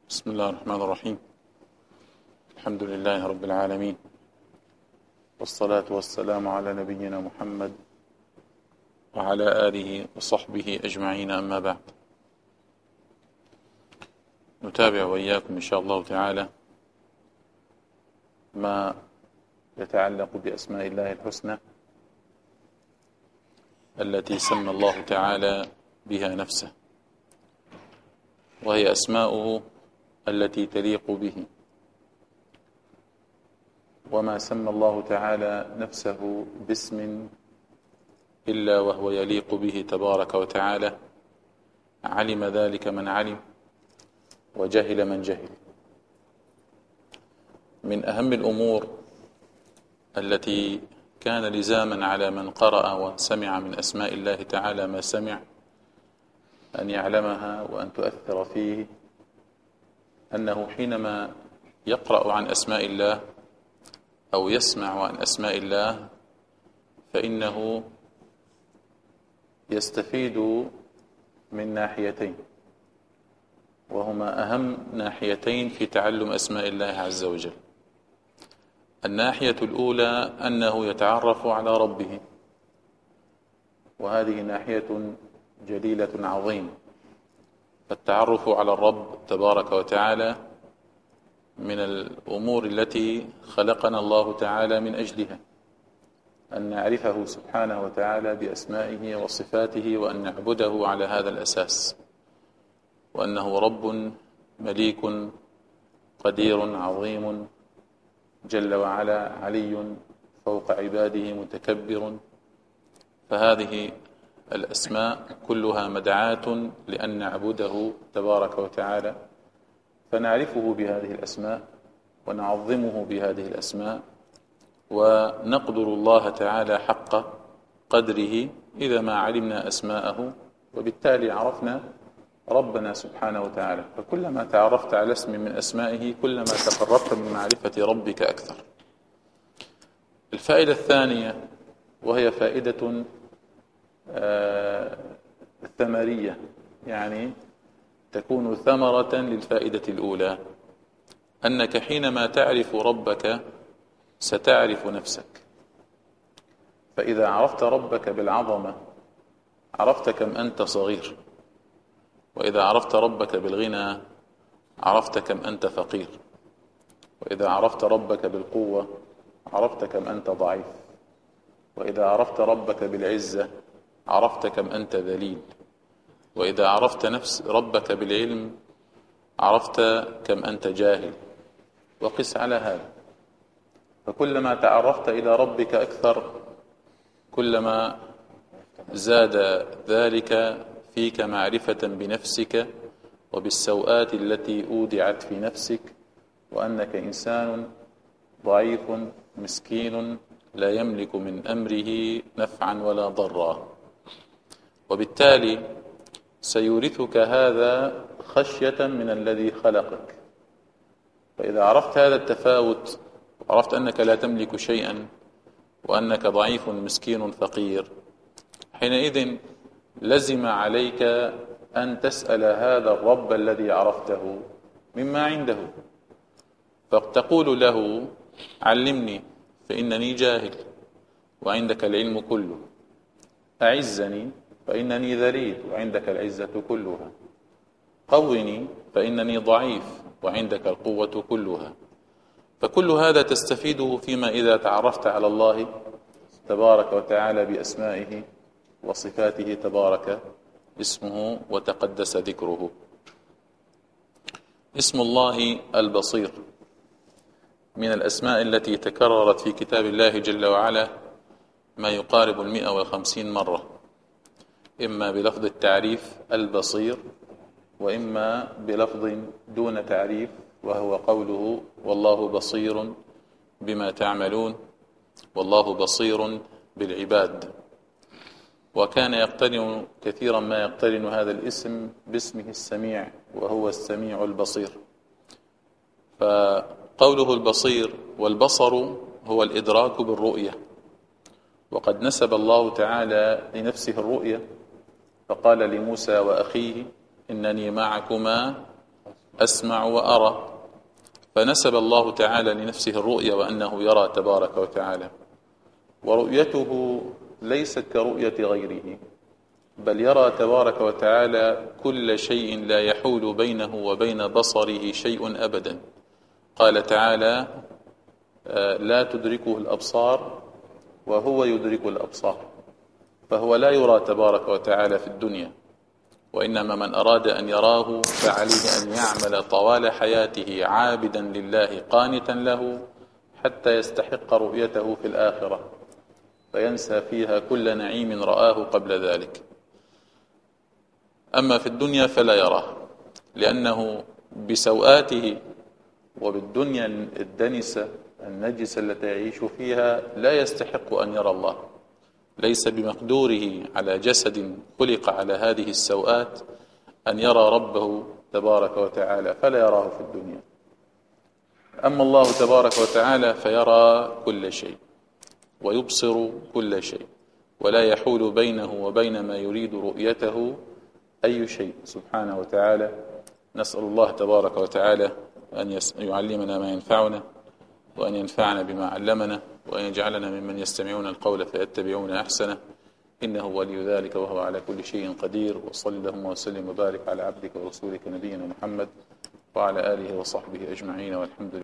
بسم الله الرحمن الرحيم. الحمد لله رب العالمين، والصلاة والسلام على نبينا محمد وعلى آله وصحبه أجمعين، أما بعد. نتابع وإياكم إن شاء الله تعالى ما يتعلق بأسماء الله الحسنى التي سمى الله تعالى بها نفسه، وهي أسماؤه التي تليق به. وما سمى الله تعالى نفسه باسم إلا وهو يليق به تبارك وتعالى، علم ذلك من علم وجهل من جهل. من أهم الأمور التي كان لزاما على من قرأ وسمع من أسماء الله تعالى ما سمع أن يعلمها وأن تؤثر فيه، أنه حينما يقرأ عن أسماء الله أو يسمع عن أسماء الله فإنه يستفيد من ناحيتين، وهما أهم ناحيتين في تعلم أسماء الله عز وجل. الناحية الأولى أنه يتعرف على ربه، وهذه ناحية جليلة عظيمة. فالتعرف على الرب تبارك وتعالى من الأمور التي خلقنا الله تعالى من أجلها، أن نعرفه سبحانه وتعالى بأسمائه وصفاته، وأن نعبده على هذا الأساس، وأنه رب مليك قدير عظيم جل وعلا، علي فوق عباده متكبر. فهذه الأسماء كلها مدعاة لأن نعبده تبارك وتعالى، فنعرفه بهذه الأسماء ونعظمه بهذه الأسماء، ونقدر الله تعالى حق قدره إذا ما علمنا أسماءه، وبالتالي عرفنا ربنا سبحانه وتعالى. فكلما تعرفت على اسم من أسمائه كلما تقربت من معرفة ربك أكثر. الفائدة الثانية، وهي فائدة ثمرية، يعني تكون ثمرة للفائدة الأولى، أنك حينما تعرف ربك ستعرف نفسك. فإذا عرفت ربك بالعظمة عرفت كم أنت صغير، وإذا عرفت ربك بالغنى عرفت كم أنت فقير، وإذا عرفت ربك بالقوة عرفت كم أنت ضعيف، وإذا عرفت ربك بالعزة عرفت كم أنت ذليل، وإذا عرفت ربك بالعلم عرفت كم أنت جاهل، وقس على هذا. فكلما تعرفت إلى ربك أكثر كلما زاد ذلك فيك معرفة بنفسك وبالسوءات التي أودعت في نفسك، وأنك إنسان ضعيف مسكين لا يملك من أمره نفعا ولا ضرا. وبالتالي سيورثك هذا خشية من الذي خلقك. فإذا عرفت هذا التفاوت وعرفت أنك لا تملك شيئا وأنك ضعيف مسكين فقير، حينئذ لزم عليك أن تسأل هذا الرب الذي عرفته مما عنده، فتقول له: علمني فإنني جاهل وعندك العلم كله، أعزني فإنني ذليل وعندك العزة كلها، قوّني فإنني ضعيف وعندك القوة كلها. فكل هذا تستفيده فيما إذا تعرفت على الله تبارك وتعالى بأسمائه وصفاته، تبارك اسمه وتقدس ذكره. اسم الله البصير من الأسماء التي تكررت في كتاب الله جل وعلا ما يقارب 150 مرة، إما بلفظ التعريف البصير، وإما بلفظ دون تعريف، وهو قوله: والله بصير بما تعملون، والله بصير بالعباد. وكان يقترن كثيرا ما يقترن هذا الاسم باسمه السميع، وهو السميع البصير. فقوله البصير، والبصر هو الإدراك بالرؤية، وقد نسب الله تعالى لنفسه الرؤية، فقال لموسى وأخيه: إنني معكما أسمع وأرى، فنسب الله تعالى لنفسه الرؤية وأنه يرى تبارك وتعالى، ورؤيته ليست كرؤية غيره، بل يرى تبارك وتعالى كل شيء لا يحول بينه وبين بصره شيء أبدا. قال تعالى: لا تدركه الأبصار وهو يدرك الأبصار. فهو لا يرى تبارك وتعالى في الدنيا، وإنما من أراد أن يراه فعليه أن يعمل طوال حياته عابدا لله قانتا له حتى يستحق رؤيته في الآخرة، فينسى فيها كل نعيم رآه قبل ذلك. أما في الدنيا فلا يراه، لأنه بسوآته وبالدنيا الدنسة النجسة التي يعيش فيها لا يستحق أن يرى الله، ليس بمقدوره على جسد خلق على هذه السوآت أن يرى ربه تبارك وتعالى، فلا يراه في الدنيا. أما الله تبارك وتعالى فيرى كل شيء ويبصر كل شيء، ولا يحول بينه وبين ما يريد رؤيته أي شيء سبحانه وتعالى. نسأل الله تبارك وتعالى أن يعلمنا ما ينفعنا، وأن ينفعنا بما علمنا، وأن يجعلنا ممن يستمعون القول فيتبعون أحسنه، إنه ولي ذلك وهو على كل شيء قدير. وصل اللهم وسلم وبارك على عبدك ورسولك نبينا محمد وعلى آله وصحبه أجمعين، والحمد لله.